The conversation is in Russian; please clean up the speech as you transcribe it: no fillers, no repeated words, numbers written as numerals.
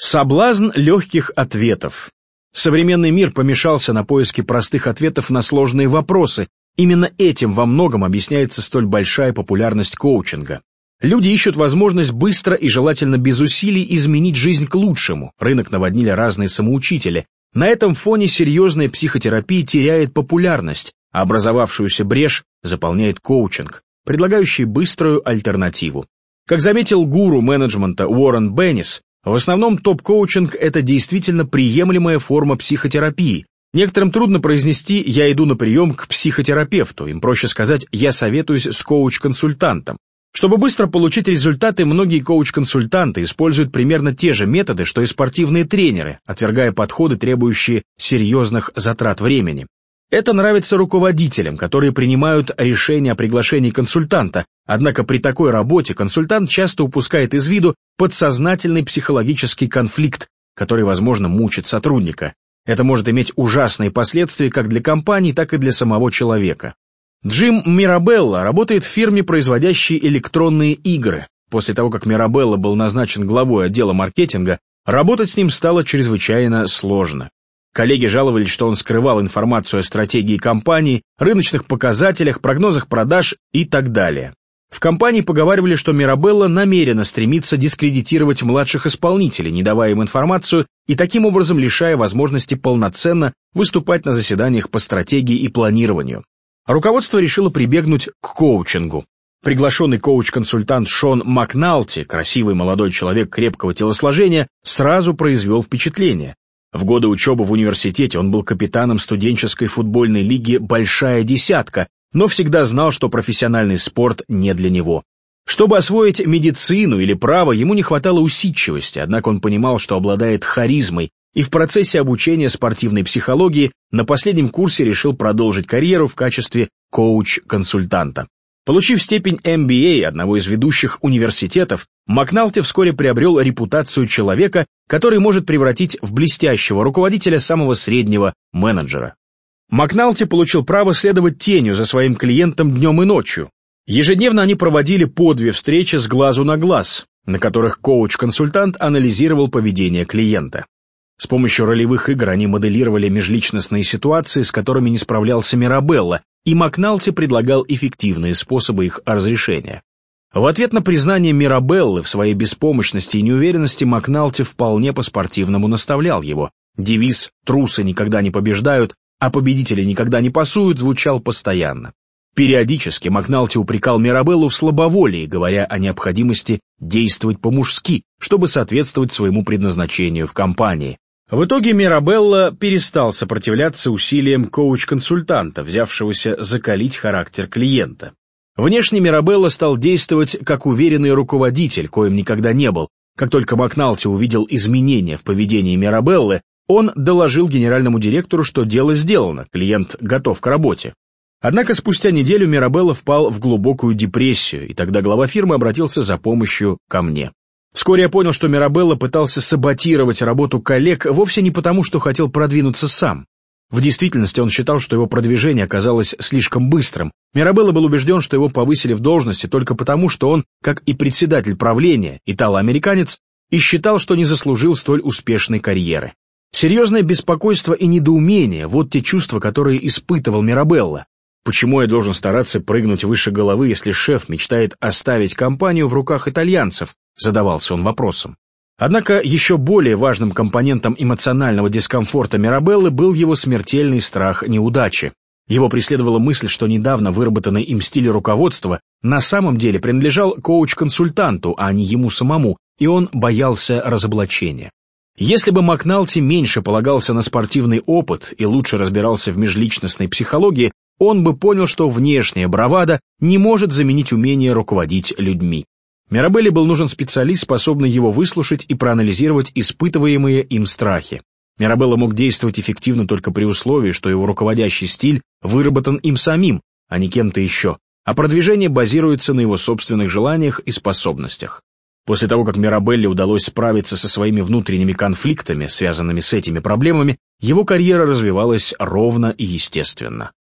Соблазн легких ответов. Современный мир помешался на поиске простых ответов на сложные вопросы. Именно этим во многом объясняется столь большая популярность коучинга. Люди ищут возможность быстро и желательно без усилий изменить жизнь к лучшему. Рынок наводнили разные самоучители. На этом фоне серьезная психотерапия теряет популярность, а образовавшуюся брешь заполняет коучинг, предлагающий быструю альтернативу. Как заметил гуру менеджмента Уоррен Беннис, в основном топ-коучинг – это действительно приемлемая форма психотерапии. Некоторым трудно произнести «я иду на прием к психотерапевту», им проще сказать «я советуюсь с коуч-консультантом». Чтобы быстро получить результаты, многие коуч-консультанты используют примерно те же методы, что и спортивные тренеры, отвергая подходы, требующие серьезных затрат времени. Это нравится руководителям, которые принимают решение о приглашении консультанта, однако при такой работе консультант часто упускает из виду подсознательный психологический конфликт, который, возможно, мучит сотрудника. Это может иметь ужасные последствия как для компании, так и для самого человека. Джим Мирабелла работает в фирме, производящей электронные игры. После того, как Мирабелла был назначен главой отдела маркетинга, работать с ним стало чрезвычайно сложно. Коллеги жаловались, что он скрывал информацию о стратегии компании, рыночных показателях, прогнозах продаж и так далее. В компании поговаривали, что Мирабелла намеренно стремится дискредитировать младших исполнителей, не давая им информацию и таким образом лишая возможности полноценно выступать на заседаниях по стратегии и планированию. Руководство решило прибегнуть к коучингу. Приглашенный коуч-консультант Шон Макналти, красивый молодой человек крепкого телосложения, сразу произвел впечатление. В годы учебы в университете он был капитаном студенческой футбольной лиги «Большая десятка», но всегда знал, что профессиональный спорт не для него. Чтобы освоить медицину или право, ему не хватало усидчивости, однако он понимал, что обладает харизмой, и в процессе обучения спортивной психологии на последнем курсе решил продолжить карьеру в качестве коуч-консультанта. Получив степень MBA одного из ведущих университетов, Макналти вскоре приобрел репутацию человека, который может превратить в блестящего руководителя самого среднего менеджера. Макналти получил право следовать тенью за своим клиентом днем и ночью. Ежедневно они проводили по 2 встречи с глазу на глаз, на которых коуч-консультант анализировал поведение клиента. С помощью ролевых игр они моделировали межличностные ситуации, с которыми не справлялся Мирабелла, и Макналти предлагал эффективные способы их разрешения. В ответ на признание Мирабеллы в своей беспомощности и неуверенности Макналти вполне по-спортивному наставлял его. Девиз «трусы никогда не побеждают, а победители никогда не пасуют» звучал постоянно. Периодически Макналти упрекал Мирабеллу в слабоволии, говоря о необходимости действовать по-мужски, чтобы соответствовать своему предназначению в компании. В итоге Мирабелла перестал сопротивляться усилиям коуч-консультанта, взявшегося закалить характер клиента. Внешне Мирабелла стал действовать как уверенный руководитель, коим никогда не был. Как только Макналти увидел изменения в поведении Мирабеллы, он доложил генеральному директору, что дело сделано, клиент готов к работе. Однако спустя неделю Мирабелла впал в глубокую депрессию, и тогда глава фирмы обратился за помощью ко мне. Вскоре я понял, что Мирабелла пытался саботировать работу коллег вовсе не потому, что хотел продвинуться сам. В действительности он считал, что его продвижение оказалось слишком быстрым. Мирабелла был убежден, что его повысили в должности только потому, что он, как и председатель правления, итало-американец, и считал, что не заслужил столь успешной карьеры. Серьезное беспокойство и недоумение – вот те чувства, которые испытывал Мирабелла. Почему я должен стараться прыгнуть выше головы, если шеф мечтает оставить компанию в руках итальянцев? Задавался он вопросом. Однако еще более важным компонентом эмоционального дискомфорта Мирабеллы был его смертельный страх неудачи. Его преследовала мысль, что недавно выработанный им стиль руководства на самом деле принадлежал коуч-консультанту, а не ему самому, и он боялся разоблачения. Если бы Макналти меньше полагался на спортивный опыт и лучше разбирался в межличностной психологии, он бы понял, что внешняя бравада не может заменить умение руководить людьми. Мирабелле был нужен специалист, способный его выслушать и проанализировать испытываемые им страхи. Мирабелла мог действовать эффективно только при условии, что его руководящий стиль выработан им самим, а не кем-то еще, а продвижение базируется на его собственных желаниях и способностях. После того, как Мирабелле удалось справиться со своими внутренними конфликтами, связанными с этими проблемами, его карьера развивалась ровно и естественно.